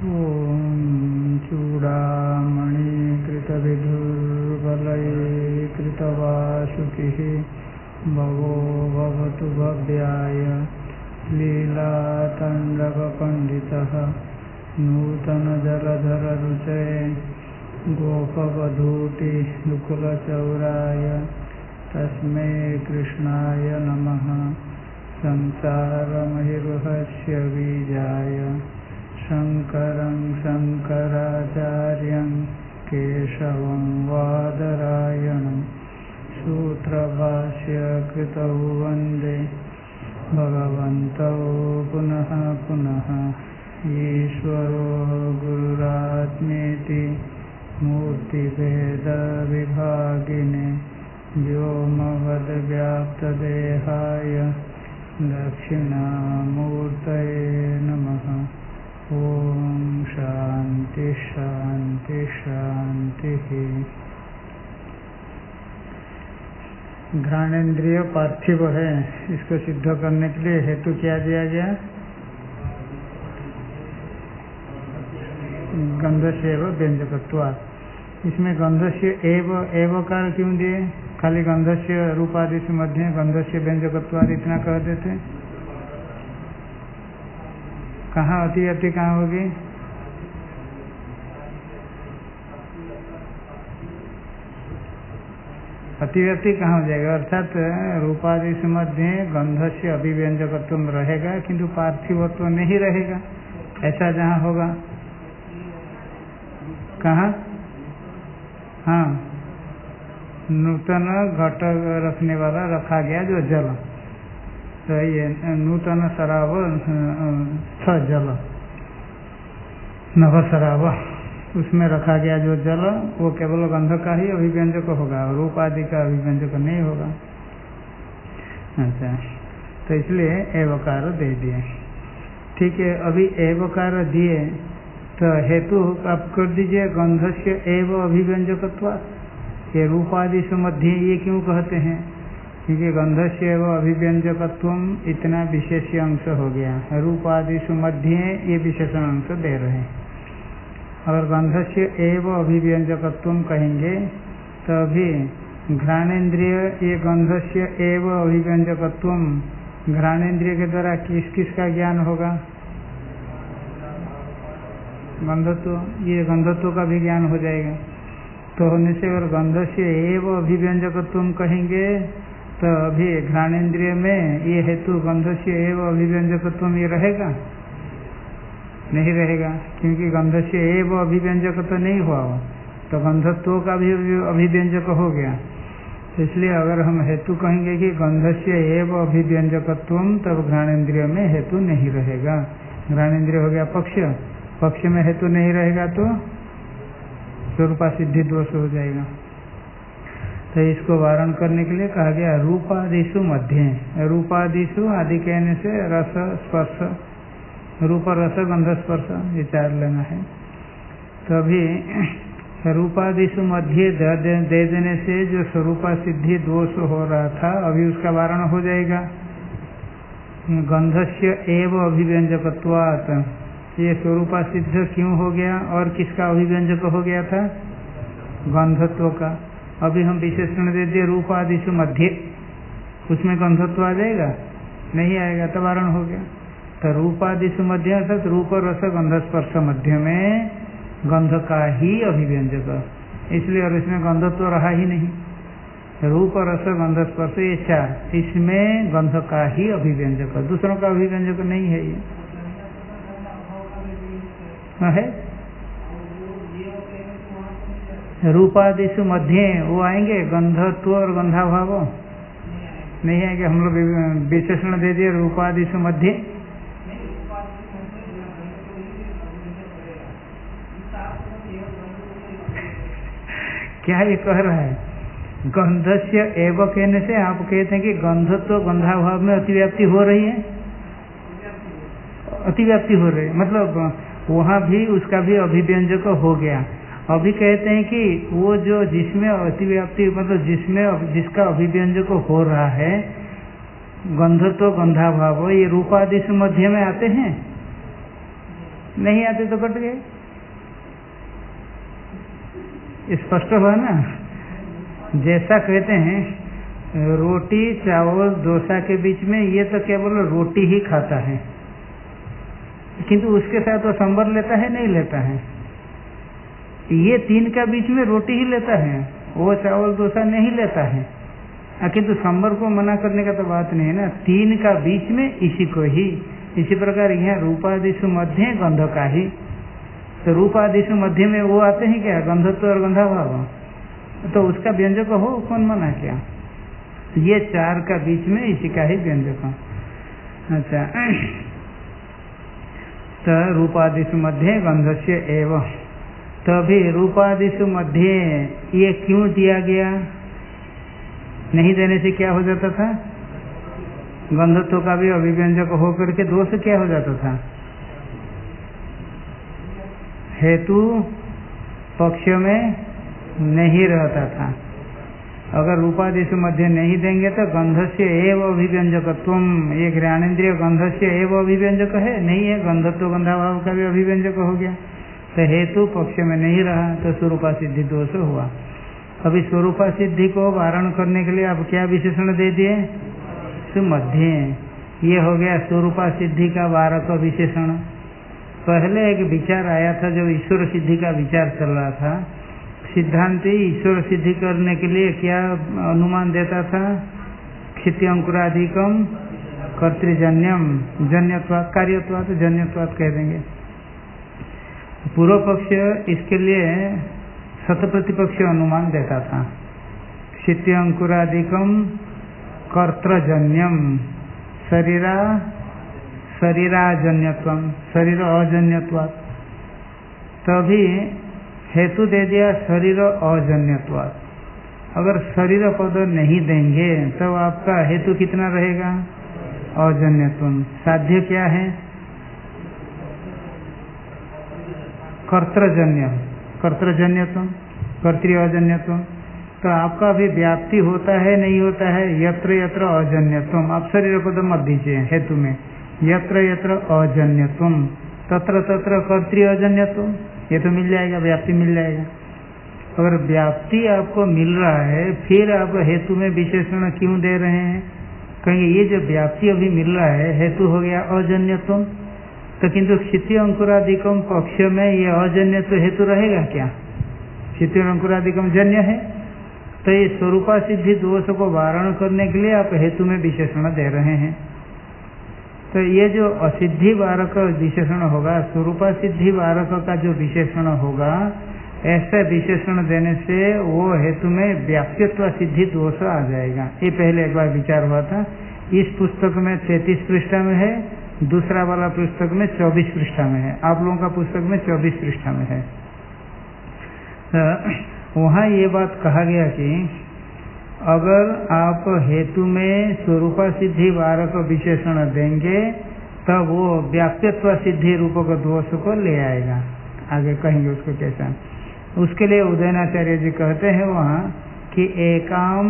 ॐ चूडामणिकृतविधुर्बलैकृतवासुकिः भवो भवतु भव्याय लीलाताण्डवपण्डितः नूतनजलधररुचये गोपवधूतिमुकुलचौराय तस्मै कृष्णाय नमः। संसारमहिरुहस्य बीजाय शङ्करं शङ्कराचार्यं केशवं वादरायणं सूत्रभाष्य कृतौ वन्दे भगवन्तौ पुनः पुनः। ईश्वरो गुरुरात्मेति मूर्तिभेदविभागिने व्योमवद्व्याप्तदेहाय दक्षिणामूर्तये नमः। ओम शांति शांति शांति। घ्राणेन्द्रिय पार्थिव है, इसको सिद्ध करने के लिए हेतु क्या दिया गया? गंधस्य एव व्यंजकत्वात्। इसमें गंधस्य एव कार क्यों दिए? खाली गंधस्य रूपादि से मध्य गंधस्य व्यंजकत्वात् इतना कह देते। कहाँ अति अति कहाँ होगी? अतिव्यक्ति कहाँ हो जाएगा? अर्थात रूपादि से मध्य गंध से अभिव्यंजकत्व रहेगा किंतु पार्थिवत्व नहीं रहेगा, ऐसा जहाँ होगा। कहाँ? हाँ, नूतन घट रखने वाला रखा गया जो जल, तो ये नूतन शराब जल नव शराब, उसमें रखा गया जो जल वो केवल गंध का ही अभिव्यंजक होगा, रूप आदि का अभिव्यंजक नहीं होगा। अच्छा, तो इसलिए एवकार दे दिए। ठीक है, अभी एवकार दिए तो हेतु आप कर दीजिए गंधस्य एव अभिव्यंजकत्वात्। ये रूपादि से मध्य ये क्यों कहते हैं? क्योंकि गंधस्य एव अभिव्यंजकत्वम इतना विशेष अंश हो गया, रूपादिषु मध्य ये विशेषण अंश दे रहे हैं। अगर गंधस्य एव अभिव्यंजकत्वम कहेंगे तो अभी घ्राणेन्द्रिय ये गंधस्य एव अभिव्यंजकत्वम, घ्राणेन्द्रिय के द्वारा किस किस का ज्ञान होगा? गंधत्व, ये गंधत्व का भी ज्ञान हो जाएगा। तो होने से अगर गंधस्य एव अभिव्यंजकत्वम कहेंगे तो अभी घ्राणेन्द्रिय में ये हेतु गंधस्य एव अभिव्यंजकत्व ये रहेगा? नहीं रहेगा, क्योंकि गंधस्य एव अभिव्यंजक तो नहीं हुआ, तो गंधत्व का भी अभिव्यंजक हो गया। तो इसलिए अगर हम हेतु कहेंगे कि गंधस्य एव अभिव्यंजकत्व, तब घ्राणेन्द्रिय में हेतु नहीं रहेगा। घ्राणेन्द्रिय हो गया पक्ष, पक्ष में हेतु नहीं रहेगा तो स्वरूपा सिद्धि दोष हो जाएगा। तो इसको वारण करने के लिए कहा गया रूपादिषु मध्य। रूपादिषु आदि कहने से रस स्पर्श, रूप रस गंध स्पर्श ये चार लेना है। तो अभी रूपादिषु मध्य दे देने से जो स्वरूपा सिद्धि दोष हो रहा था अभी उसका वारण हो जाएगा। गंधस्य एव अभिव्यंजकत्वात्, ये स्वरूपा सिद्ध क्यों हो गया और किसका अभिव्यंजक हो गया था? गंधत्व का। अभी हम विशेषण दे दिए रूपादिषु मध्य, उसमें गंधत्व आ जाएगा? नहीं आएगा, तो वारण हो गया। तो रूपादिषु मध्य अर्थात रूप रस गंध स्पर्श मध्य में गंध का ही अभिव्यंजक, इसलिए और इसमें गंधत्व रहा ही नहीं। रूप रस गंध स्पर्श ये चार, इसमें गंध का ही अभिव्यंजक, दूसरों का अभिव्यंजक नहीं है। ये है रूपादिषु मध्य, वो आएंगे गंधत्व और गंधाभाव नहीं आएंगे। हम लोग विशेषण दे दिए रूपादिषु मध्य। क्या ये कह रहा है? गंधस्य एव कहने से आप कहते हैं कि गंधत्व गंधाभाव में अतिव्याप्ति हो रही है, अतिव्याप्ति हो रही है, मतलब वहाँ भी उसका भी अभिव्यंजक हो गया। अभी कहते हैं कि वो जो जिसमें अतिव्याप्ति मतलब जिसका अभिव्यंजक हो रहा है, गंधत्व गंधाभाव ये रूपादिश मध्य में आते हैं। नहीं आते तो कट गए। स्पष्ट हुआ ना। जैसा कहते हैं रोटी चावल डोसा के बीच में ये तो केवल रोटी ही खाता है, किंतु उसके साथ वो सांभर लेता है नहीं लेता है। ये तीन का बीच में रोटी ही लेता है, वो चावल डोसा नहीं लेता है। किंतु सांभर को मना करने का तो बात नहीं है ना, तीन का बीच में इसी को ही। इसी प्रकार यहाँ रूपादिशु मध्य गंध का ही, तो रूपादिशु मध्य में वो आते हैं क्या, गंधत्व और गंधाभाव, तो उसका व्यंजक हो कौन मना क्या। ये चार का बीच में इसी का ही व्यंजक। अच्छा, तो रूपादिशु मध्य गंधस्य एव, तभी रूपादिशु मध्य ये क्यों दिया गया, नहीं देने से क्या हो जाता था, गंधत्व का भी अभिव्यंजक हो करके दोष क्या हो जाता था, हेतु पक्ष में नहीं रहता था। अगर रूपादिशु मध्य नहीं देंगे तो गंधस्य एव अभिव्यंजकत्वम, ये ज्ञानेन्द्रिय गंधस्य एव अभिव्यंजक है नहीं है, गंधत्व गंधाभाव का भी अभिव्यंजक हो गया, तो हेतु पक्ष में नहीं रहा तो स्वरूपा सिद्धि दोष हुआ। अभी स्वरूपा सिद्धि को वारण करने के लिए अब क्या विशेषण दे दिए, सुमध्य। ये हो गया स्वरूपा सिद्धि का वारक विशेषण। पहले एक विचार आया था जब ईश्वर सिद्धि का विचार चल रहा था, सिद्धांति ईश्वर सिद्धि करने के लिए क्या अनुमान देता था, क्षित्यंकुराधिकम कर्तृजन्यम जन्यत्वात् कार्यत्वात् जन्यत्वात् कह देंगे। पूर्व पक्ष इसके लिए शत प्रतिपक्ष अनुमान देता था, क्षित्यंकुराधिकम कर्तृजन्यम शरीराजन्यत्वम शरीर अजन्यत्वात्, तभी हेतु दे दिया शरीर अजन्यत्वात्। अगर शरीर पद नहीं देंगे तो आपका हेतु कितना रहेगा, अजन्यत्वम। साध्य क्या है, कर्तृजन्यम कर्तृजन्यत्वम कर्तृ अजन्यत्वम। तो आपका भी व्याप्ति होता है नहीं होता है, यत्र यत्र अजन्यत्वम। आप शरीर पद मत दीजिए हेतु में, यत्र यत्र अजन्यत्वम तत्र तत्र कर्तृ अजन्यत्वम, ये तो मिल जाएगा, व्याप्ति मिल जाएगा। अगर व्याप्ति आपको मिल रहा है फिर आप हेतु में विशेषण क्यों दे रहे हैं, कहेंगे ये जो व्याप्ति अभी मिल रहा है हेतु हो गया अजन्यत्वम, तो किंतु क्षिति अंकुरादिकम पक्ष में ये अजन्यत्व हेतु रहेगा क्या, क्षिति अंकुरादिकम जन्य है, तो ये स्वरूपा सिद्धि दोष को वारण करने के लिए आप हेतु में विशेषण दे रहे हैं। तो ये जो असिद्धि वारक विशेषण होगा, स्वरूपा सिद्धि वारक का जो विशेषण होगा, ऐसे विशेषण देने से वो हेतु में व्याप्यत्व सिद्धि दोष आ जाएगा। ये पहले एक बार विचार हुआ था, इस पुस्तक में 33 पृष्ठा में है, दूसरा वाला पुस्तक में 24 पृष्ठा में है, आप लोगों का पुस्तक में 24 पृष्ठा में है। तो वहाँ ये बात कहा गया कि अगर आप हेतु में स्वरूपा सिद्धि वारक विशेषण देंगे तो वो व्याप्यत्व सिद्धि रूपक दोष को ले आएगा। आगे कहेंगे उसको कैसा। उसके लिए उदयनाचार्य जी कहते हैं वहाँ कि एकाम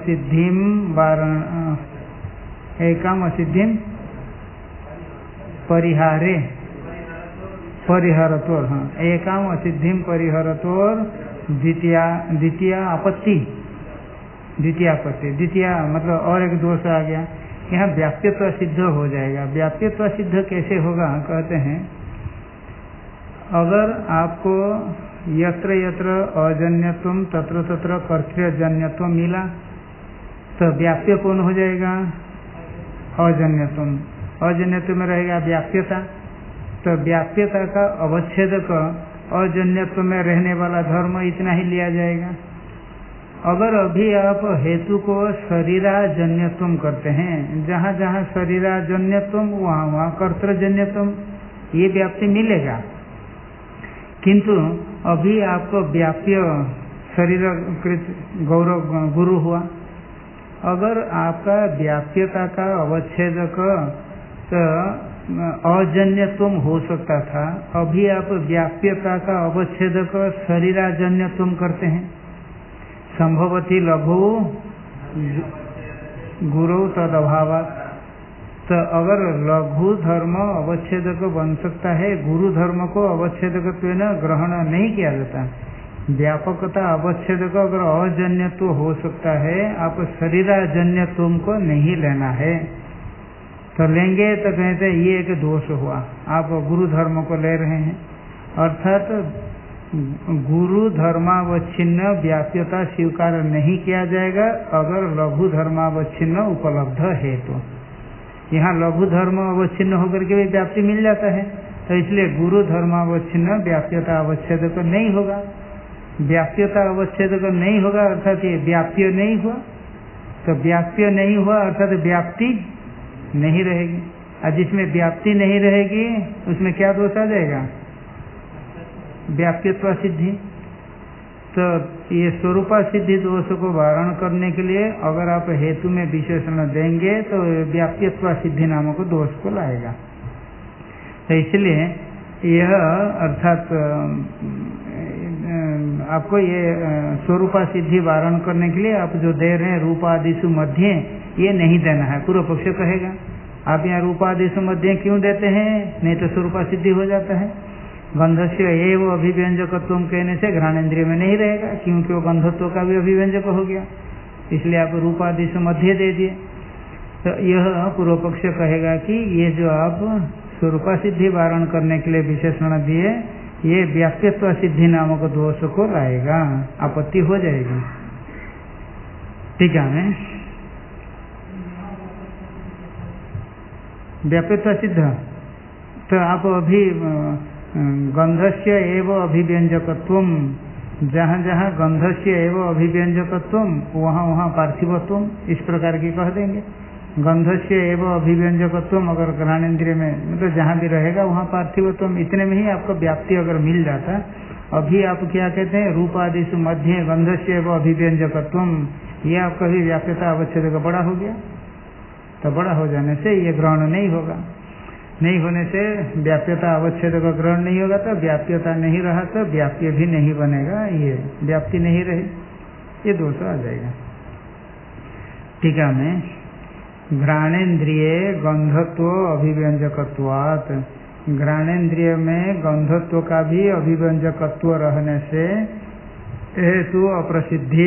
असिद्धिम परिहारे परिहरतोर, हाँ, एकाम असिद्धिम परिहरतोर द्वितीय आपत्ति, द्वितीय मतलब और एक दोष आ गया, यहाँ व्याप्यत्व सिद्ध हो जाएगा। व्याप्यत्व सिद्ध कैसे होगा, कहते हैं अगर आपको यत्र यत्र अजन्यत्वम तत्र तत्र कर्तृजन्यत्व मिला तो व्याप्य कौन हो जाएगा, अजन्यत्वम। अजन्यत्व में रहेगा व्याप्यता, तो व्याप्यता का अवच्छेदक अजन्यत्व में रहने वाला धर्म इतना ही लिया जाएगा। अगर अभी आप हेतु को शरीराजन्यत्वम करते हैं, जहाँ जहाँ शरीराजन्यत्वम वहाँ वहाँ कर्तृजन्यत्वम, ये व्याप्ति मिलेगा, किंतु अभी आपको व्याप्य शरीरकृत गौरव गुरु हुआ। अगर आपका व्याप्यता का अवच्छेदक तो अजन्यत्वम हो सकता था, अभी आप व्याप्यता का अवच्छेदक शरीराजन्यत्वम करते हैं। संभवती लघु गुरु तदभावात्, तो अगर लघु धर्म अवच्छेदक बन सकता है, गुरु धर्म को अवच्छेदक ग्रहण नहीं किया जाता। व्यापकता अवच्छेदक अगर अजन्यत्व हो सकता है, आप शरीराजन्यत्व को नहीं लेना है। तो लेंगे तो कहते हैं ये एक दोष हुआ, आप गुरु धर्म को ले रहे हैं। अर्थात गुरु धर्मावच्छिन्न व्याप्यता स्वीकार नहीं किया जाएगा अगर लघु धर्मावच्छिन्न उपलब्ध है। तो यहाँ लघु धर्म अवच्छिन्न होकर के भी व्याप्ति मिल जाता है, तो इसलिए गुरु धर्मावच्छिन्न व्याप्यता अवच्छेदक नहीं होगा। व्याप्यता अवच्छेदक नहीं होगा अर्थात ये व्याप्य नहीं हुआ। तो व्याप्य नहीं हुआ अर्थात व्याप्ति नहीं रहेगी, और जिसमें व्याप्ति नहीं रहेगी उसमें क्या दोष आ जाएगा? व्याप्यत्व सिद्धि। तो ये स्वरूपा सिद्धि दोष को वारण करने के लिए अगर आप हेतु में विशेषण देंगे तो व्याप्यत्व सिद्धि नामक दोष को लाएगा। तो इसलिए यह अर्थात आपको ये स्वरूपा सिद्धि वारण करने के लिए आप जो दे रहे हैं रूपादिषु मध्य, ये नहीं देना है। पूर्व पक्ष कहेगा आप यहाँ रूपादिषु मध्य क्यों देते हैं, नहीं तो स्वरूपा सिद्धि हो जाता है। गंधस्य एव अभिव्यंजकत्व कहने से घ्राणेन्द्रिय में नहीं रहेगा, क्योंकि वो गंधत्व का भी अभिव्यंजक हो गया, इसलिए आप रूपादिषु मध्य दे दिए। तो यह पूर्व पक्ष कहेगा कि ये जो आप स्वरूपा सिद्धि वारण करने के लिए विशेषण दिए, ये व्याप्यत्व सिद्धि नामक दोष को लाएगा, आपत्ति हो जाएगी। ठीक है, व्याप्यत्व सिद्ध। तो आप अभी गंधस्य एव अभिव्यंजकत्व, जहाँ जहाँ गंधस्य एव अभिव्यंजकत्व वहाँ वहाँ पार्थिवत्व, इस प्रकार की कह देंगे। गंधस्य एव अभिव्यंजकत्व अगर घ्राणेन्द्रिय में मतलब जहाँ भी रहेगा वहाँ पार्थिवत्व, इतने में ही आपको व्याप्ति अगर मिल जाता। अभी आप क्या कहते हैं रूपादिषु मध्य गंधस्य एव अभिव्यंजकत्व, ये आपका भी व्याप्यता अवच्छेद का बड़ा हो गया। तो बड़ा हो जाने से ये ग्रहण नहीं होगा, नहीं होने से व्याप्यता अवच्छेद का ग्रहण नहीं होगा। तो व्याप्यता नहीं रहा तो व्याप्य भी नहीं बनेगा, ये व्याप्ति नहीं रही, ये दोष आ जाएगा। टीका में घ्राणेन्द्रिय गंधत्व अभिव्यंजकत्वात्, घ्राणेन्द्रिय में गंधत्व का भी अभिव्यंजकत्व रहने से हेतु अप्रसिद्धि,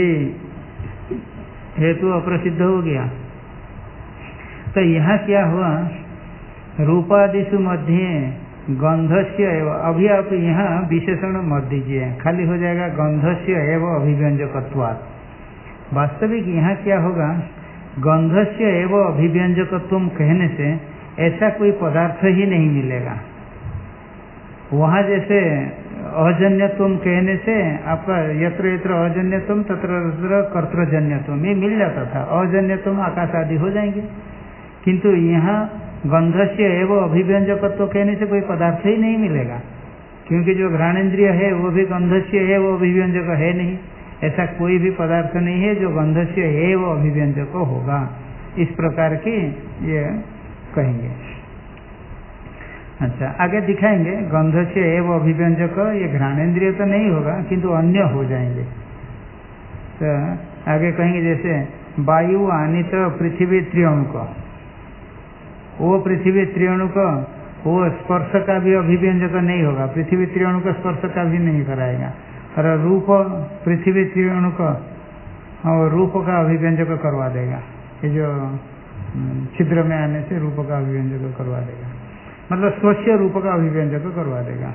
हेतु अप्रसिद्ध हो गया। तो यहाँ क्या हुआ, रूपादिषु मध्य गंधस्य एव, अभी आप यहाँ विशेषण मत दीजिए, खाली हो जाएगा गंधस्य एव अभिव्यंजकत्वात्। वास्तविक यहाँ क्या होगा, गंधस्य एव अभिव्यंजकत्व कहने से ऐसा कोई पदार्थ ही नहीं मिलेगा। वहाँ जैसे अजन्यत्व कहने से आपका यत्र यत्र अजन्यत्व तत्र तत्र कर्तृजन्यत्व ये मिल जाता था, अजन्यत्व आकाश आदि हो जाएंगे। किंतु यहाँ गंधस्य एव अभिव्यंजकत्व कहने से कोई पदार्थ ही नहीं मिलेगा, क्योंकि जो घ्राणेन्द्रिय है वो भी गंधस्य एव अभिव्यंजक है नहीं। ऐसा कोई भी पदार्थ नहीं है जो गंधस्य एव अभिव्यंजक होगा, इस प्रकार की ये कहेंगे। अच्छा, आगे दिखाएंगे गंधस्य एव अभिव्यंजक, ये घ्राणेन्द्रिय तो नहीं होगा किंतु अन्य हो जाएंगे। तो आगे कहेंगे जैसे वायु आनित पृथ्वी त्रिअणुक, वो पृथ्वी त्रिअणुक वो स्पर्श का भी अभिव्यंजक नहीं होगा, पृथ्वी त्रिअणुक स्पर्श का भी नहीं कराएगा। और रूप पृथ्वी त्रिअणुक और रूप का अभिव्यंजक करवा देगा, ये जो छिद्र में आने से रूप का अभिव्यंजक करवा देगा, मतलब स्वच्छ रूप का अभिव्यंजक करवा देगा।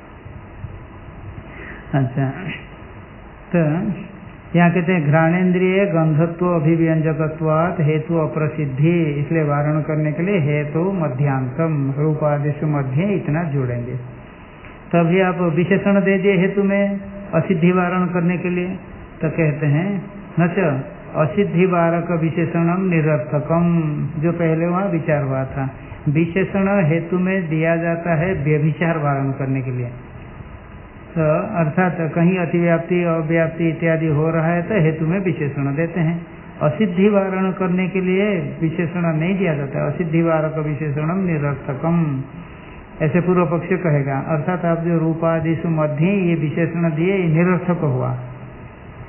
अच्छा, तो यहाँ कहते हैं घ्राणेन्द्रिय गंधत्व अभिव्यंजकत्वात् हेतु अप्रसिद्धि, इसलिए वारण करने के लिए हेतु मध्यांतम रूपादिषु मध्य इतना जोड़ेंगे। तभी आप विशेषण दे दिए हेतु में असिद्धि वारण करने के लिए। तो कहते हैं न च असिद्धि वारक विशेषणम निरर्थकम, जो पहले वहाँ विचार हुआ था, विशेषण हेतु में दिया जाता है व्यभिचार वारण करने के लिए। तो अर्थात कहीं अतिव्याप्ति अव्याप्ति इत्यादि हो रहा है तो हेतु में विशेषण देते हैं। असिद्धि वारण करने के लिए विशेषण नहीं दिया जाता, असिद्धि वारक विशेषणम निरर्थकम, ऐसे पूर्व पक्ष कहेगा। अर्थात आप जो रूपादिषु मध्य ये विशेषण दिए ये निरर्थक हुआ,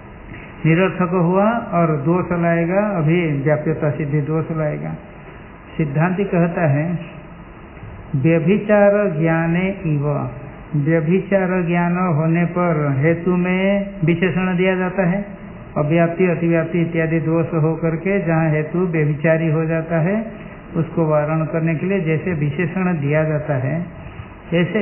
निरर्थक हुआ और दोष लाएगा, अभी व्याप्यता सिद्धि दोष लाएगा। सिद्धांति कहता है व्यभिचार ज्ञाने इव, व्यभिचार ज्ञान होने पर हेतु में विशेषण दिया जाता है। अव्याप्ति अतिव्याप्ति इत्यादि दोष हो करके जहाँ हेतु व्यभिचारी हो जाता है उसको वारण करने के लिए जैसे विशेषण दिया जाता है, ऐसे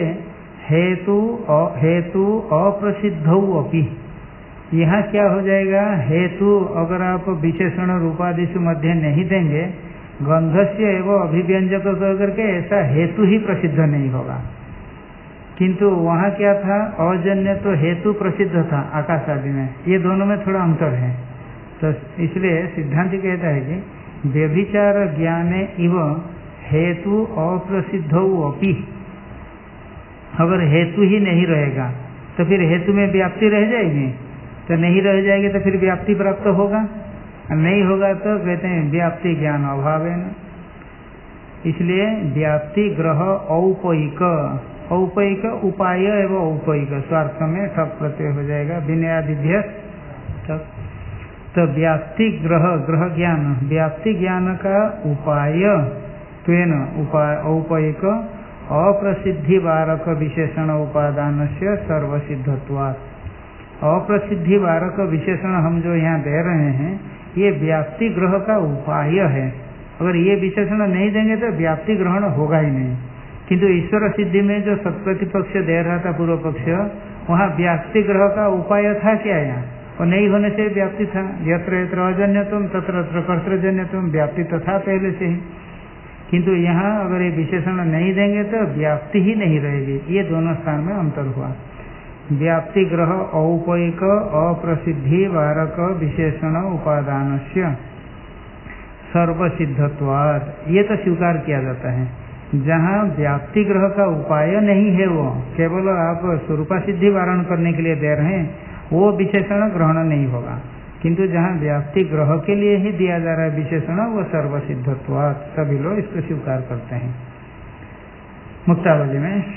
हेतु अप्रसिद्धौ अपि, यहाँ क्या हो जाएगा, हेतु अगर आप विशेषण रूपादिशु मध्य नहीं देंगे, गंधस्य एवं अभिव्यंजक करके ऐसा हेतु ही प्रसिद्ध नहीं होगा। किंतु वहाँ क्या था, अजन्य तो हेतु प्रसिद्ध था आकाश आदि में, ये दोनों में थोड़ा अंतर है। तो इसलिए सिद्धांत कहता है कि व्यभिचार ज्ञाने इव हेतु अप्रसिद्धौ अपि, अगर हेतु ही नहीं रहेगा तो फिर हेतु में व्याप्ति रह जाएगी, तो नहीं रह जाएगी तो फिर व्याप्ति प्राप्त होगा, नहीं होगा तो कहते हैं व्याप्ति ज्ञान अभाव है न। इसलिए व्याप्ति ग्रह औपयिक, औपयिक उपाय एवं औपयिक स्वार्थ में ठक प्रत्यय हो जाएगा, विनयादिभ्य ठक। तो व्याप्ति ग्रह, ग्रह ज्ञान, व्याप्ति ज्ञान का उपाय त्वेन औपयिक अप्रसिद्धि वारक विशेषण उपादान से सर्वसिद्धत्वात्। अप्रसिद्धि वारक विशेषण हम जो यहाँ दे रहे हैं ये व्याप्ति ग्रह का उपाय है। अगर ये विशेषण नहीं देंगे तो व्याप्ति ग्रहण होगा ही नहीं। किंतु ईश्वर सिद्धि में जो सत्प्रतिपक्ष दे रहा था पूर्व पक्ष, वहाँ व्याप्ति ग्रह का उपाय था क्या, यहाँ और नहीं होने से व्याप्ति था। यत्र यत्र अजन्यत्वम तत्र तत्र कर्तृजन्यत्वम, व्याप्ति तो था पहले से ही। किंतु यहाँ अगर ये विशेषण नहीं देंगे तो व्याप्ति ही नहीं रहेगी। ये दोनों स्थान में अंतर हुआ। व्याप्ति ग्रह औपयिक अप्रसिद्धि वारक विशेषण उपादानस्य सर्वसिद्धत्वात्, ये तो स्वीकार किया जाता है। जहाँ व्याप्ति ग्रह का उपाय नहीं है, वो केवल आप स्वरूपा सिद्धि वारण करने के लिए दे रहे हैं, वो विशेषण ग्रहण नहीं होगा। किंतु जहाँ व्याप्ति ग्रह के लिए ही दिया जा रहा है विशेषण, वो सर्वसिद्धत्वात्, सभी लोग इसको स्वीकार करते हैं। मुक्तावली में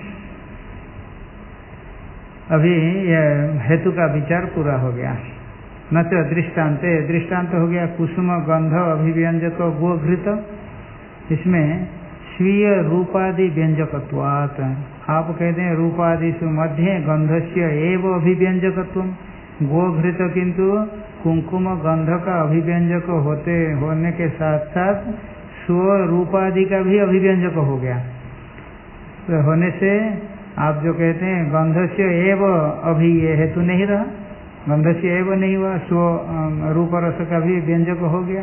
अभी हेतु का विचार पूरा हो गया। न तो दृष्टांत, दृष्टांत हो गया कुसुम गंध अभिव्यंजक गोघृत, इसमें स्वीय रूपादि व्यंजकत्वात्। आप कहते हैं रूपादिषु मध्ये गंधस्य एव अभिव्यंजकत्वम्, गोघृत किंतु कुंकुम गंध का अभिव्यंजक होने के साथ साथ स्वरूपादि का भी अभिव्यंजक हो गया। तो होने से आप जो कहते हैं गंधस्य एव, अभी ये हेतु नहीं रहा, गंधस्य एव नहीं हुआ, स्व रूप रस का भी व्यंजक हो गया।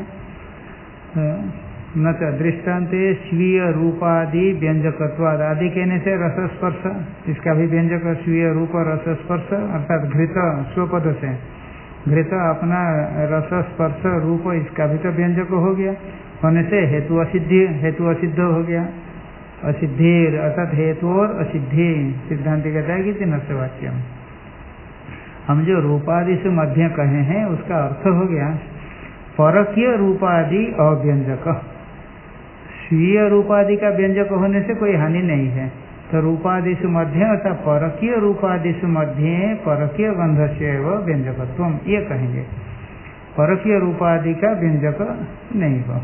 न तो दृष्टान्ते स्वीय रूपादि व्यंजकत्वाद, आदि कहने से रस स्पर्श, इसका भी व्यंजक स्वीय रूप रस स्पर्श, अर्थात घृत स्वपद से, घृत अपना रस स्पर्श रूप, इसका भी तो व्यंजक हो गया। होने से हेतु असिद्धि, हेतु असिद्ध हो गया। असिद्धि अर्थात हेतु और असिद्धि, सिद्धांत कहता है कि तीन से वाक्य हम जो रूपादि से मध्य कहे हैं उसका अर्थ हो गया परकीय रूपादि अव्यंजक। स्वीय रूपादि का व्यंजक होने से कोई हानि नहीं है, तो रूपादिषु मध्य अर्थात परकीय रूपादिषु मध्य परकीय गंधस्य एवं व्यंजकत्वम, ये कहेंगे। परकीय रूपादि का व्यंजक नहीं हो।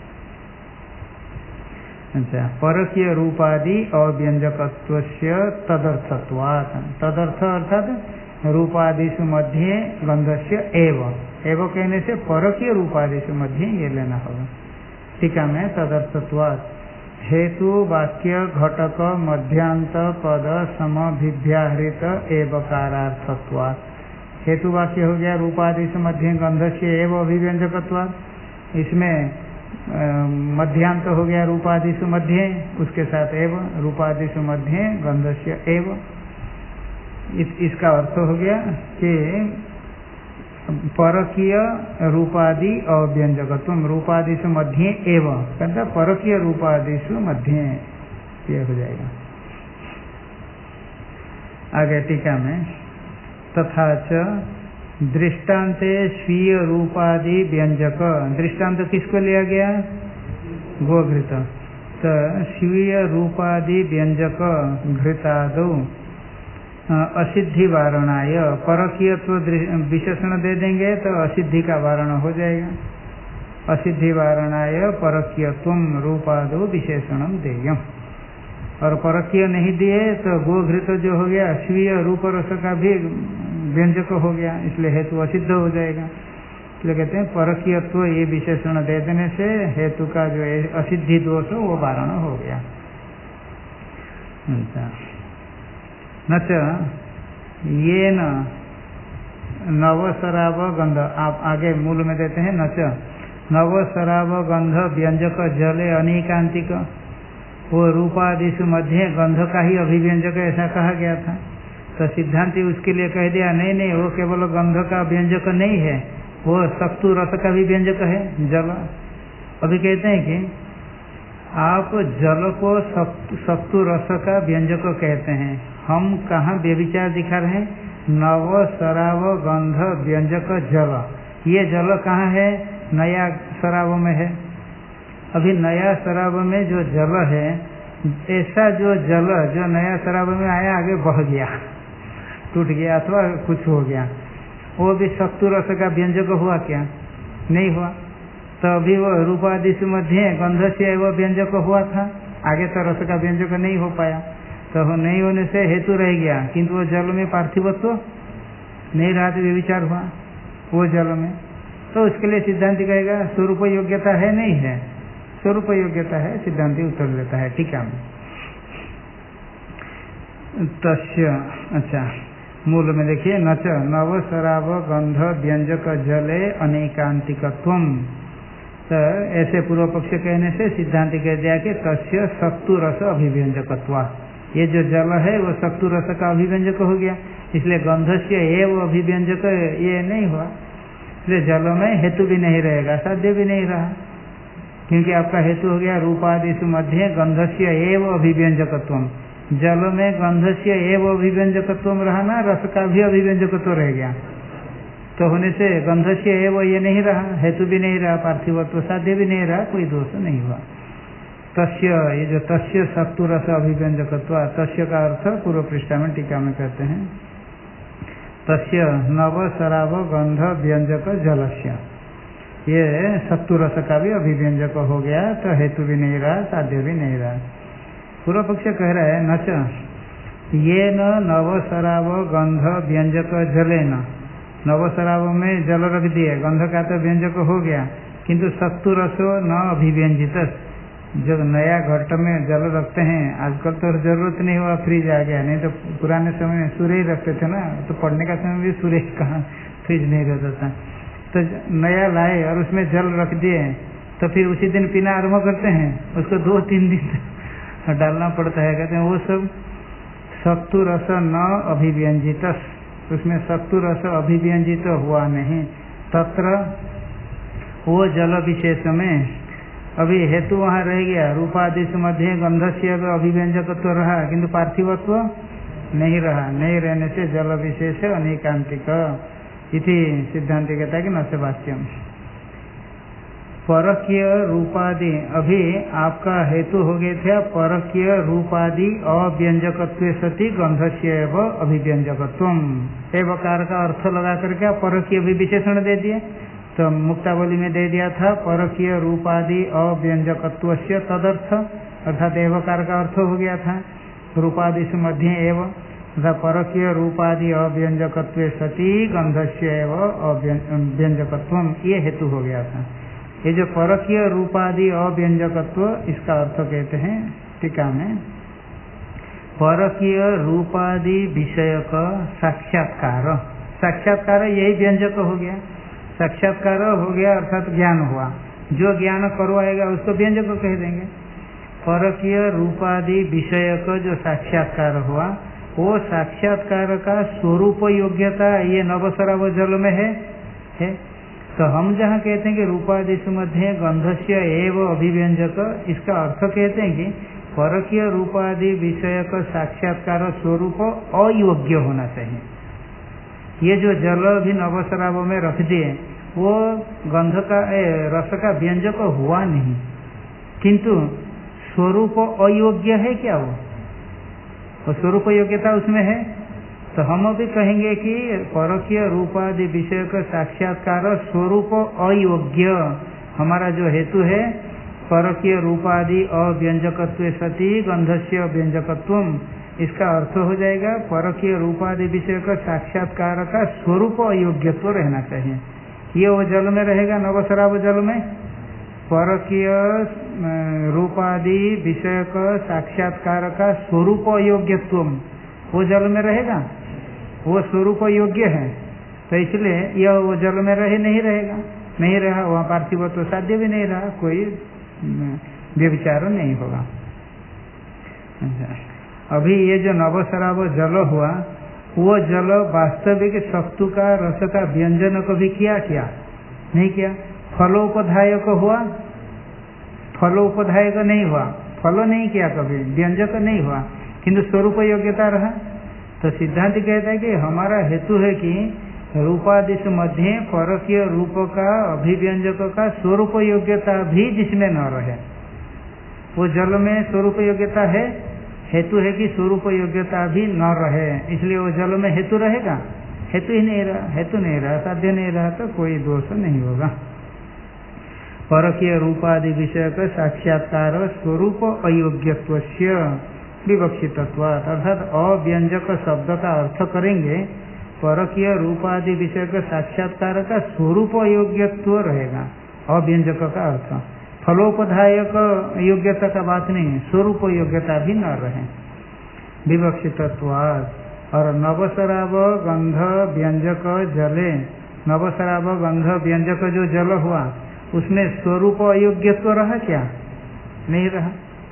अच्छा, परकीय रूपादि अव्यंजकत्वस्य तदर्थत्वात्, तदर्थ अर्थात रूपादिषु मध्य गंधस्य एवं, एवं कहने से परकीय रूपादिषु मध्य ये लेना होगा। टीका में तदर्थत्वात् हेतु वाक्य घटक मध्यांत पद समभिव्याहृत एवकारार्थत्वात्, हेतु वाक्य हो गया रूपादिषु मध्य गंधस्य एवं अभिव्यंजकत्वात्, इसमें मध्यांत हो गया रूपादिषु मध्य, उसके साथ एवं रूपादिषु मध्य गंधस्य एवं। इसका अर्थ हो गया कि परकीय रूपादि अव्यंजकत्व, रूपादिषु मध्य एवं कहता परकीय रूपादिषु मध्य, ये हो जाएगा। आगे टीका में तथा च दृष्टान्ते स्वीय रूपादि व्यंजक, दृष्टांत किसको लिया गया, गोघृत, तो स्वीय रूपादि व्यंजक घृतादौ असिद्धि वारणाय, परकीयत्व विशेषण दे देंगे तो असिद्धि का वारण हो जाएगा। असिद्धि वारणाय परक्यत्वम रूपादो विशेषणम देयम। और परकीय नहीं दिए तो गोघृत जो हो गया स्वीय रूप रस का भी व्यंजक हो गया, इसलिए हेतु असिद्ध हो जाएगा। इसलिए कहते हैं परकीयत्व ये विशेषण दे देने से हेतु का जो असिद्धि दोष वो वारण हो गया। नच ये नवशराब गंध, आप आगे मूल में देते हैं नच नवशराब गंध व्यंजक जले अनेकांतिक, वो रूपादिशु मध्य गंध का ही अभिव्यंजक ऐसा कहा गया था। तो सिद्धांति उसके लिए कह दिया नहीं नहीं, वो केवल गंध का व्यंजक नहीं है, वो सत्तु रस का भी व्यंजक है जल। अभी कहते हैं कि आप जल को सत्तु रस का व्यंजक कहते हैं, हम कहाँ व्यभिचार दिखा रहे हैं? नव शराब गंध व्यंजक जल, ये जल कहाँ है? नया शराब में है। अभी नया शराब में जो जल है, ऐसा जो जल जो नया शराब में आया आगे बह गया, टूट गया अथवा कुछ हो गया, वो भी सत्तु रस का व्यंजक हुआ क्या? नहीं हुआ। तो अभी वो रूपादिशु मध्य गंध से वो व्यंजक हुआ था, आगे तो रस का व्यंजक नहीं हो पाया। तो नहीं होने से हेतु रह गया, किंतु वो जल में पार्थिवत्व नहीं रहा, तो व्यभिचार हुआ वो जल में। तो उसके लिए सिद्धांति कहेगा स्वरूप योग्यता है, नहीं है? स्वरूप योग्यता है, सिद्धांति उत्तर देता है। ठीक है, तस्य, अच्छा मूल में देखिए नच नव शराब गंध व्यंजक जले अनेकांतिकत्वम। तो ऐसे पूर्व पक्ष कहने से सिद्धांति कह दिया कि तस्य सत्तु रस अभिव्यंजकत्वा, ये जो जल है वो सत्तु रस का अभिव्यंजक हो गया, इसलिए गंध से एव अभिव्यंजक ये नहीं हुआ, इसलिए जल में हेतु भी नहीं रहेगा, साध्य भी नहीं रहा, क्योंकि आपका हेतु हो गया रूपादिशु मध्य गंधस्य एव अभिव्यंजकत्वम। जल में गंधस्य एव अभिव्यंजकत्वम रहा ना, रस का भी अभिव्यंजकत्व रह गया, तो होने से गंधस्य एव ये नहीं रहा, हेतु भी नहीं रहा, पार्थिवत्व साध्य भी नहीं रहा, कोई दोष नहीं हुआ। तस्य, ये जो तस्य सत्तु रस अभिव्यंजकत्व, तस्य का अर्थ पूर्व पृष्ठा में टीका में कहते हैं तस्य नव शराब गंध व्यंजक जलस्य, ये सत्तु रस का भी अभिव्यंजक हो गया, तो हेतु भी नहीं रहा, साध्य भी नहीं रहा। पूर्व पक्ष कह रहा है नच ये नव शराब गंध व्यंजक जले न, नव शराब में जल रख दिए, गंध का तो व्यंजक हो गया, किंतु सत्तु रसो न अभिव्यंजित। जब नया घट में जल रखते हैं, आजकल तो जरूरत नहीं हुआ, फ्रिज आ गया, नहीं तो पुराने समय में सूर्य ही रखते थे ना, तो पढ़ने का समय भी सूर्य कहाँ, फ्रिज नहीं रहता था। तो नया लाए और उसमें जल रख दिए, तो फिर उसी दिन पीना आरम्भ करते हैं, उसको 2-3 दिन डालना पड़ता है। कहते हैं वो सब सत्तु रस न अभिव्यंजित, उसमें सत्तु रस अभिव्यंजित हुआ नहीं। तत्र वो जल विशेष में अभी हेतु वहाँ रह गया, रूपादिश मध्य गंधस्य अभिव्यंजकत्व रहा, किंतु पार्थिवत्व नहीं रहा, नहीं रहने से जल विशेष अनेकांतिक इति सिद्धांति कहता है कि न से वाच्यम। परकीय रूपादि, अभी आपका हेतु हो गए थे परकीय रूपादि अव्यंजकत्व सति गंधस्य एवं अभिव्यंजकत्वम, एवकार का अर्थ लगा करके आप परकीय भी विशेषण दे दिए। तो मुक्तावली में दे दिया था परकीय रूपादि अव्यंजकत्व से तदर्थ, अर्थात एवकार का अर्थ हो गया था रूपादि से मध्य एवं, तथा परकीय रूपादि अव्यंजकत्व सति गंधस्य एवं व्यंजकत्वम, ये हेतु हो गया था। ये जो परकीय रूपादि अव्यंजकत्व, इसका अर्थ कहते हैं टीका में परकीय रूपादि विषयक साक्षात्कार, साक्षात्कार यही व्यंजक हो गया, साक्षात्कार हो गया अर्थात ज्ञान हुआ, जो ज्ञान करवाएगा उसको व्यंजक कह देंगे। परकीय रूपादि विषयक जो साक्षात्कार हुआ, वो साक्षात्कार का स्वरूप योग्यता ये नवशराब जल में है। तो हम जहाँ कहते हैं कि रूपादिश मध्य गंधस्य एव अभिव्यंजक, इसका अर्थ कहते हैं कि परकीय रूपादि विषयक साक्षात्कार स्वरूप अयोग्य होना चाहिए। ये जो जल भी नवशराब में रख दिए वो गंध का रस का व्यंजक हुआ नहीं, किंतु स्वरूप अयोग्य है क्या? वो स्वरूप योग्यता उसमें है। तो हम अभी कहेंगे कि परकीय रूपादि विषय का साक्षात्कार स्वरूप अयोग्य, हमारा जो हेतु है परकीय रूपादि अव्यंजकत्व सति गंधस्य व्यंजकत्वम, इसका अर्थ हो जाएगा परकीय रूपादि विषय का साक्षात्कार का स्वरूप अयोग्यत्व रहना चाहिए। ये वो जल में रहेगा, नवशराब जल में परकीय रूपादि विषय का साक्षात्कार का स्वरूप अयोग्यत्व वो जल में रहेगा, वो स्वरूप योग्य है, तो इसलिए यह वो जल में रहे नहीं रहेगा, नहीं रहा वहाँ पार्थिव तो साध्य भी नहीं रहा, कोई व्यभिचार नहीं होगा। अभी ये जो नवशराब जल हुआ वो जल वास्तविक सत्तु का रस का व्यंजन कभी किया क्या? नहीं किया। फलोपधायक हुआ? फलोपधायक नहीं हुआ, फलो नहीं किया कभी, व्यंजक नहीं हुआ, किंतु स्वरूप योग्यता रहा। तो सिद्धांत कहता है कि हमारा हेतु है कि रूपादिश मध्य परकीय रूप का अभिव्यंजक का स्वरूप योग्यता भी जिसमें न रहे, वो जल में स्वरूप योग्यता है, हेतु है कि स्वरूप योग्यता भी न रहे, इसलिए वो जल में हेतु रहेगा, हेतु ही नहीं रहा, हेतु नहीं रहा, साध्य नहीं रहा, तो कोई दोष नहीं होगा। परकीय रूपादि विषय का साक्षात्कार स्वरूप अयोग्यत्वस्य विवक्षितत्वात्, अर्थात अव्यंजक शब्द का अर्थ करेंगे परकीय रूपादि विषय का साक्षात्कार का स्वरूप अयोग्यत्व रहेगा, अव्यंजक का अर्थ फलोपधायक योग्यता का बात नहीं, स्वरूप योग्यता भी न रहे, विवक्षितत्वात्। और नवशराब गंध व्यंजक जले, नवशराब गंध व्यंजक जो जल हुआ उसमें स्वरूप अयोग्यत्व रहा क्या? नहीं रहा।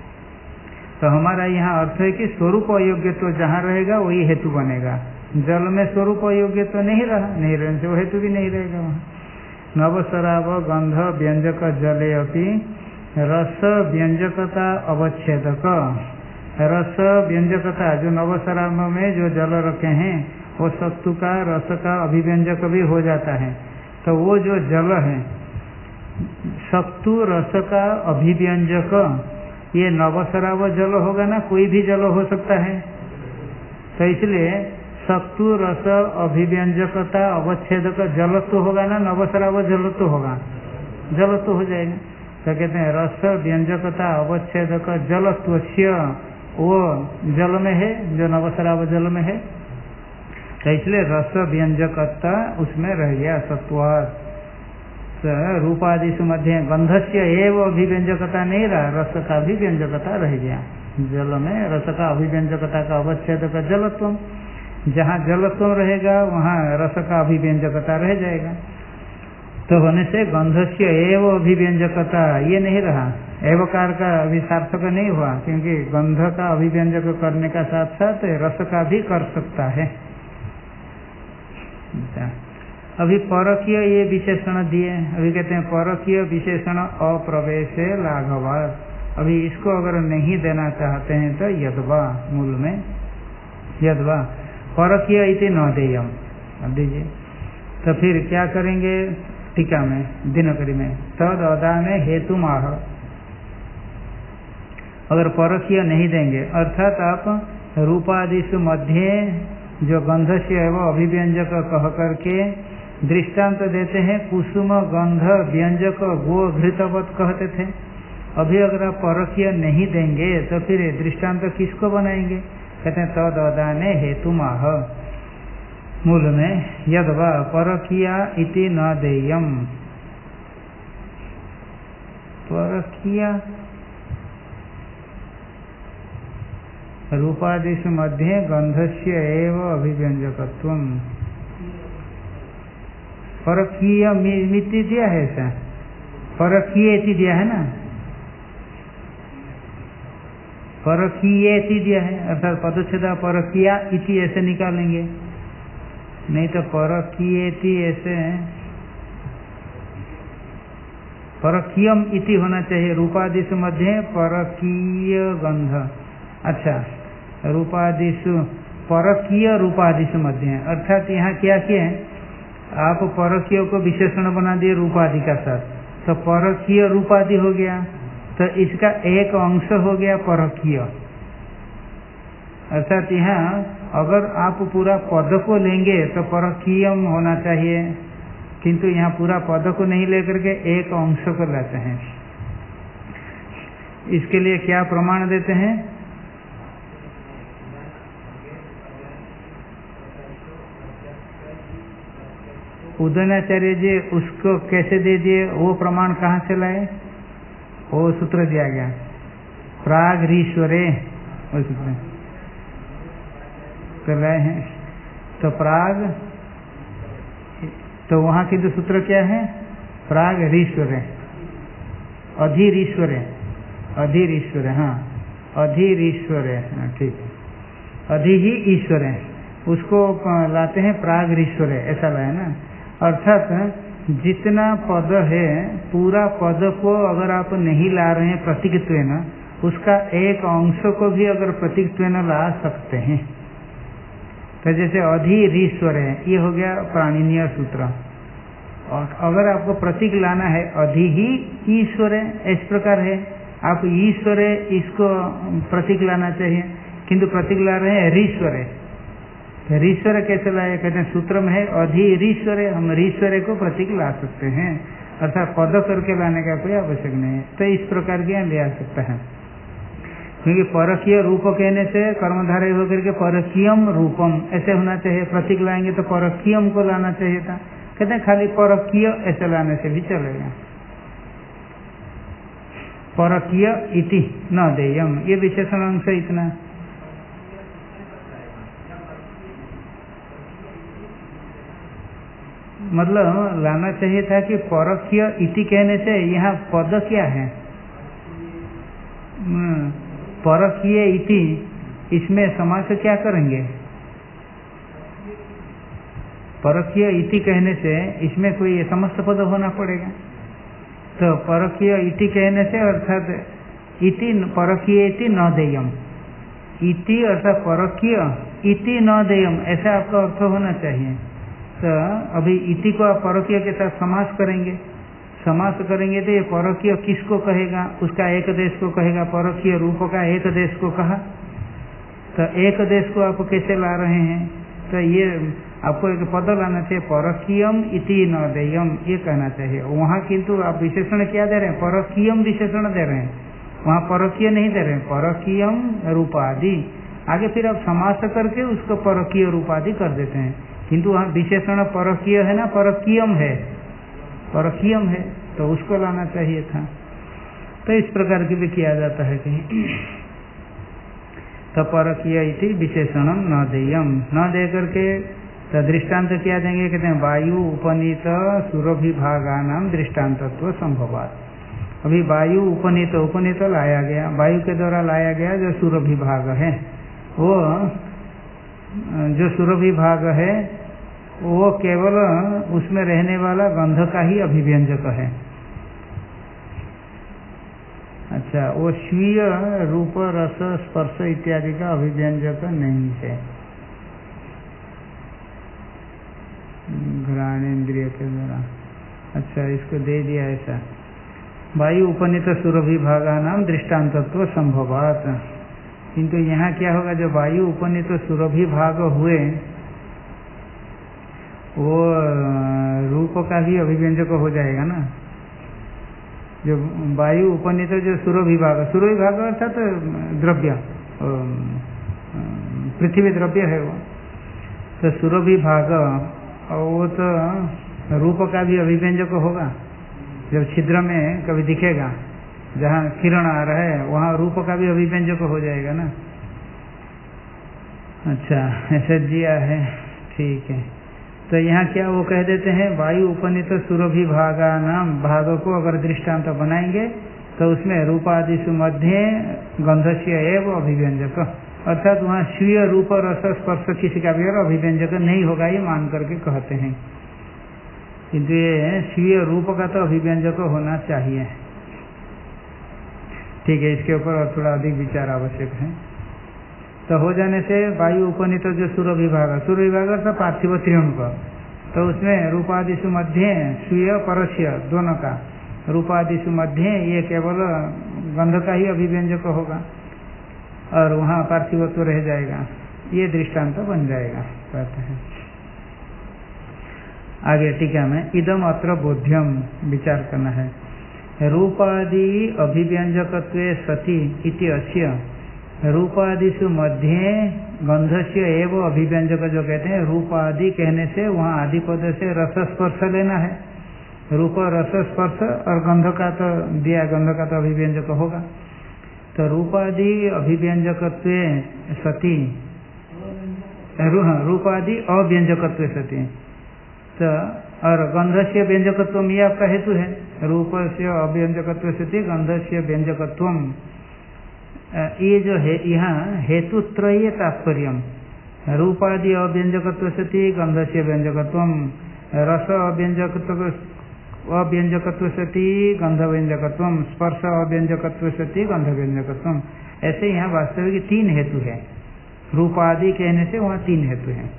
तो हमारा यहाँ अर्थ है कि स्वरूप अयोग्यत्व जहाँ रहेगा वही हेतु बनेगा, जल में स्वरूप अयोग्यत्व नहीं रहा, नहीं रहने से वो हेतु भी नहीं रहेगा वहाँ। नवशराब गंध व्यंजक जले अपि रस व्यंजकता अवच्छेदक, रस व्यंजकता जो नवशराब में जो जल रखे हैं वो सत्तु का रस का अभिव्यंजक भी हो जाता है, तो वो जो जल है सत्तु रस का अभिव्यंजक, ये नवशराब जल होगा ना, कोई भी जल हो सकता है, तो इसलिए सत्तु रस अभिव्यंजकता अवच्छेदक जलत्व होगा ना, नवशराब जलत्व होगा, जलत्व हो जाएगा। तो कहते हैं रस व्यंजकता अवच्छेदक जलत्वस्य, वो जल में है जो नवशराब जल में है, तो इसलिए रस व्यंजकता उसमें रह गया सत्वात्। रूपादिशु मध्य गंधस्य एवं अभिव्यंजकता नहीं रहा, रस का भी व्यंजकता रह गया, जल में रस का अभिव्यंजकता का अवच्छेदक जलत्व, जहाँ जलत्व रहेगा वहाँ रस का अभिव्यंजकता रह जाएगा, तो होने से गंधस्य एवं अभिव्यंजकता ये नहीं रहा, एवकार का अभी सार्थक नहीं हुआ, क्योंकि गंध का अभिव्यंजक करने का साथ साथ रस का भी कर सकता है। अभी परकीय ये विशेषण दिए, अभी कहते हैं परकीय विशेषण अप्रवेश लाघवात्, अभी इसको अगर नहीं देना चाहते हैं तो यद्वा, मूल में यद्वा परकीय इति न देयम दीजिए, तो फिर क्या करेंगे टीका में दिनकरी में तद अदा में हेतु माह, अगर परकीय नहीं देंगे अर्थात आप रूपादिशु मध्य जो गंधस्य एवं अभिव्यंजक कह करके दृष्टांत देते हैं, कुसुम गंध व्यंजक गो घृतवत कहते थे, अभी अगर आप परकीय नहीं देंगे तो फिर दृष्टांत किसको बनाएंगे? कहते हैं तद अदाने हेतु माह, मूल में यद्वा परकीया इति न देयम, परकीया रूपादिशु मध्य गंधस्य एव अभिव्यंजकत्वम, परकीय मिति दिया है ऐसा, परकीय इति दिया है ना, परकीय इति दिया है, अर्थात पदच्छेदा परकीया इति ऐसे निकालेंगे, नहीं तो परकीय इति ऐसे परकीयम इति होना चाहिए, रूपादिशु मध्य परकीय गंध, अच्छा रूपादिशु परकीय रूपादिशु मध्य, अर्थात यहाँ क्या किए आप परकीय को विशेषण बना दिए रूपादि का साथ, तो परकीय रूपादि हो गया, तो इसका एक अंश हो गया परकीय, अर्थात यहाँ अगर आप पूरा पद को लेंगे तो परकीयम होना चाहिए, किंतु यहाँ पूरा पद को नहीं लेकर के एक अंश को लाते हैं। इसके लिए क्या प्रमाण देते हैं? उदयनाचार्य जी उसको कैसे दे दिए, वो प्रमाण कहाँ से लाए? वो सूत्र दिया गया प्राग रीश्वरे, वो सूत्र कर रहे हैं। तो प्राग, तो वहाँ की जो सूत्र क्या है? प्राग रीश्वरे, अधीर ईश्वरे, अधीर ईश्वर, हाँ अधीर ईश्वर है, ठीक है, अधि ही ईश्वर है, उसको लाते हैं प्राग ईश्वर, ऐसा लाए ना। अर्थात जितना पद है पूरा पद को अगर आप नहीं ला रहे हैं प्रतीकत्वेन, उसका एक अंश को भी अगर प्रतीकत्वेन ला सकते हैं, तो जैसे अधीर ईश्वर है, ये हो गया प्राणिनीय सूत्र। और अगर आपको प्रतीक लाना है अधि ही ईश्वर है, इस प्रकार है, आप ईश्वर है इसको प्रतीक लाना चाहिए, किंतु प्रतीक ला रहे हैं रीश्वर है। रीश्वर कैसे लाए? कहते हैं सूत्र में है अधि रीश्वर है, हम रीश्वर को प्रतीक ला सकते हैं, अर्थात पद करके लाने का कोई आवश्यक नहीं है। तो इस प्रकार के ले आ सकता है, क्योंकि परकीय रूप कहने से कर्मधारय होकर के परकीयम रूपम ऐसे होना चाहिए, प्रतीक लाएंगे तो परकीयम को लाना चाहिए था। कहते हैं खाली परकीय ऐसे लाने से भी चलेगा। परकीय इति न देयम, ये विशेषण अंश इतना। मतलब लाना चाहिए था कि परकीय इति कहने से यहाँ पद क्या है? परकीय इति, इसमें समास क्या करेंगे? परकीय इति कहने से इसमें कोई समस्त पद होना पड़ेगा। तो परकीय इति कहने से अर्थात इति परकीय इति न देयम, इति अर्थात परकीय इति न देयम, ऐसा आपका अर्थ होना चाहिए। तो अभी इति को आप परकीय के साथ समास करेंगे, समास करेंगे तो ये परकीय किसको कहेगा? उसका एक देश को कहेगा। परकीय रूप का एक देश को कहा, तो एक देश को आप कैसे ला रहे हैं? तो ये आपको एक पद लाना चाहिए, परकीयम इति न देयम, ये कहना चाहिए। वहाँ किंतु आप विशेषण क्या दे रहे हैं? परकीयम विशेषण दे रहे हैं, वहाँ परकीय नहीं दे रहे हैं, परकीयम रूपादि। आगे फिर आप समास करके उसको परकीय रूपादि कर देते हैं, किंतु वहाँ विशेषण परकीय है ना, परकीयम है, परकीयम है, तो उसको लाना चाहिए था। तो इस प्रकार की भी किया जाता है कहीं। तो परकीय इति विशेषणम न देयम, न दे करके तो दृष्टांत क्या देंगे? कहते हैं वायु उपनीत सुरभिभागानाम दृष्टान्तत्व संभवात। अभी वायु उपनीत, उपनीत लाया गया, वायु के द्वारा लाया गया जो सुरभिभाग है, वो जो सुरभिभाग है वो केवल उसमें रहने वाला गंध का ही अभिव्यंजक है। अच्छा, वो स्वीय रूप रस स्पर्श इत्यादि का अभिव्यंजक नहीं है, घ्राणेन्द्रिय के द्वारा। अच्छा, इसको दे दिया ऐसा, वायु उपनीत सुरभिभागा नाम दृष्टान्तत्व संभवात। किंतु यहाँ क्या होगा? जो वायु उपनीत सुरभिभाग हुए वो रूप का भी अभिव्यंजक हो जाएगा ना। जो वायु उपनीत जो सुरभिभाग, सुरभिभाग अर्थात द्रव्य, पृथ्वी द्रव्य है वो, तो सुरभिभाग, और वो तो रूप का भी अभिव्यंजक होगा। जब छिद्र में कभी दिखेगा, जहाँ किरण आ रहा है वहाँ रूप का भी अभिव्यंजक हो जाएगा ना। अच्छा, ऐसा दिया है, ठीक है। तो यहाँ क्या वो कह देते हैं, वायु उपनीत सुरभिभागा नाम भागों को अगर दृष्टांत बनाएंगे तो उसमें रूपादिषु मध्य गंधस्य एव अभिव्यंजक, अर्थात वहाँ स्वीय रूप रस स्पर्श किसी का भी अभिव्यंजक नहीं होगा, ये मान करके कहते हैं। किंतु ये स्वीय रूप का तो अभिव्यंजक होना चाहिए। ठीक है, इसके ऊपर और थोड़ा अधिक विचार आवश्यक है। तो हो जाने से वायु उपनीत जो सुरभिभाग, सुरभिभाग अर्थात पार्थिव त्रिगुण का, तो उसमें रूपादिषु मध्य स्वीय परस्य दोनों का, रूपादिषु मध्य ये केवल गंध का ही अभिव्यंजक होगा और वहाँ पार्थिवत्व रह जाएगा, ये दृष्टांत बन जाएगा कहते हैं। आगे टीका में इदम अत्र बोध्यम विचार करना है। रूपादि अभिव्यंजकत्वे सति इति अस्य रूपादिषु मध्ये गंधस्य एवं अभिव्यंजक जो कहते हैं, रूपादि कहने से वहाँ आदि पद से रस स्पर्श लेना है। रूप रस स्पर्श और गंध का तो दिया, गंध का तो अभिव्यंजक होगा। तो रूपादि अभिव्यंजकत्व सति, रूपादि अव्यंजकत्व सति, तो और गंध से व्यंजकत्व ये आपका हेतु है। रूप से अव्यंजकत्व सति गंध से व्यंजकत्व, ये जो है यहाँ हेतु त्रय तात्पर्य। रूपादि अव्यंजकत्व सति गंध से व्यंजकत्व, रस अव्यंजकत्व सति गंध व्यंजकत्व, स्पर्श अव्यंजकत्व सति गंध व्यंजकत्व। ऐसे यहाँ वास्तविक 3 हेतु है। रूपादि कहने से वहाँ 3 हेतु है।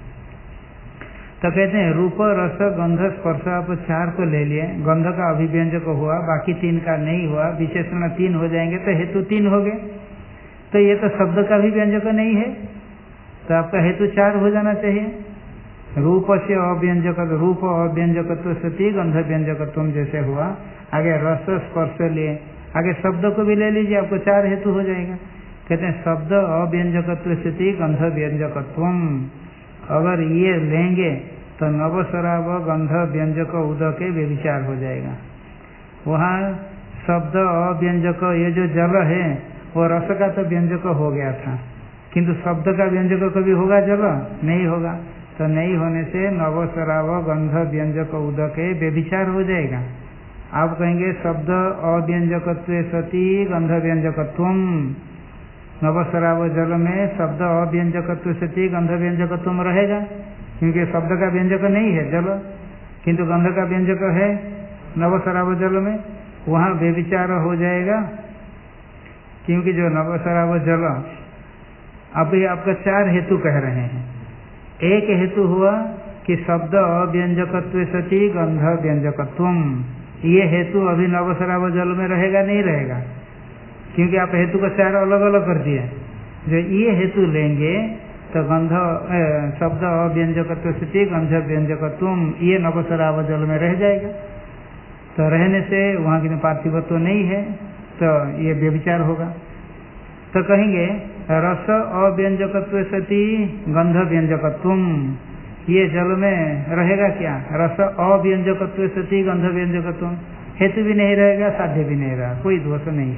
तो कहते हैं रूप रस गंध स्पर्श, आप 4 को ले लिए, गंध का अभिव्यंजक हुआ, बाकी 3 का नहीं हुआ, विशेषण 3 हो जाएंगे तो हेतु 3 हो गए। तो ये तो शब्द का भी व्यंजक नहीं है, तो आपका हेतु 4 हो जाना चाहिए। रूप से अव्यंजक, रूप अव्यंजकत्व सति गंध व्यंजकत्व जैसे हुआ। आगे रस स्पर्श लिए, आगे शब्द को भी ले लीजिए, आपको 4 हेतु हो जाएगा। कहते हैं शब्द अव्यंजकत्व सति गंध व्यंजकत्व, अगर ये लेंगे तो नवशराब गंध व्यंजक उदके व्यभिचार हो जाएगा। वहाँ शब्द अव्यंजक, ये जो जल है वो रस का तो व्यंजक हो गया था, किंतु शब्द का व्यंजक कभी होगा जल? नहीं होगा। तो नहीं होने से नवशराब गंध व्यंजक उदके व्यभिचार हो जाएगा। आप कहेंगे शब्द अव्यंजकत्व सति गंध व्यंजकत्व, नवशराब जल में शब्द अव्यंजकत्व सति गंध व्यंजकत्व रहेगा, क्योंकि शब्द का व्यंजक नहीं है जल, किंतु गंध का व्यंजक है नवशराब जल में, वहाँ व्यभिचार हो जाएगा। क्योंकि जो नवशराब जल, अभी आपका 4 हेतु कह रहे हैं। एक हेतु हुआ कि शब्द अव्यंजकत्व सति गंध व्यंजकत्व, ये हेतु अभी नवशराब जल में रहेगा नहीं रहेगा, क्योंकि आप हेतु को 4 अलग अलग कर दिए। जो ये हेतु लेंगे तो गंध शब्द अव्यंजकत्व सति गंध व्यंजकत्व, ये नवशराब जल में रह जाएगा। तो रहने से वहाँ की पार्थिवत्व नहीं है, तो ये व्यभिचार होगा। तो कहेंगे रस अव्यंजकत्व सति गंध व्यंजकत्व, ये जल में रहेगा क्या? रस अव्यंजकत्व सति गंध व्यंजकत्व, हेतु भी नहीं रहेगा, साध्य भी नहीं रहेगा, कोई दोष नहीं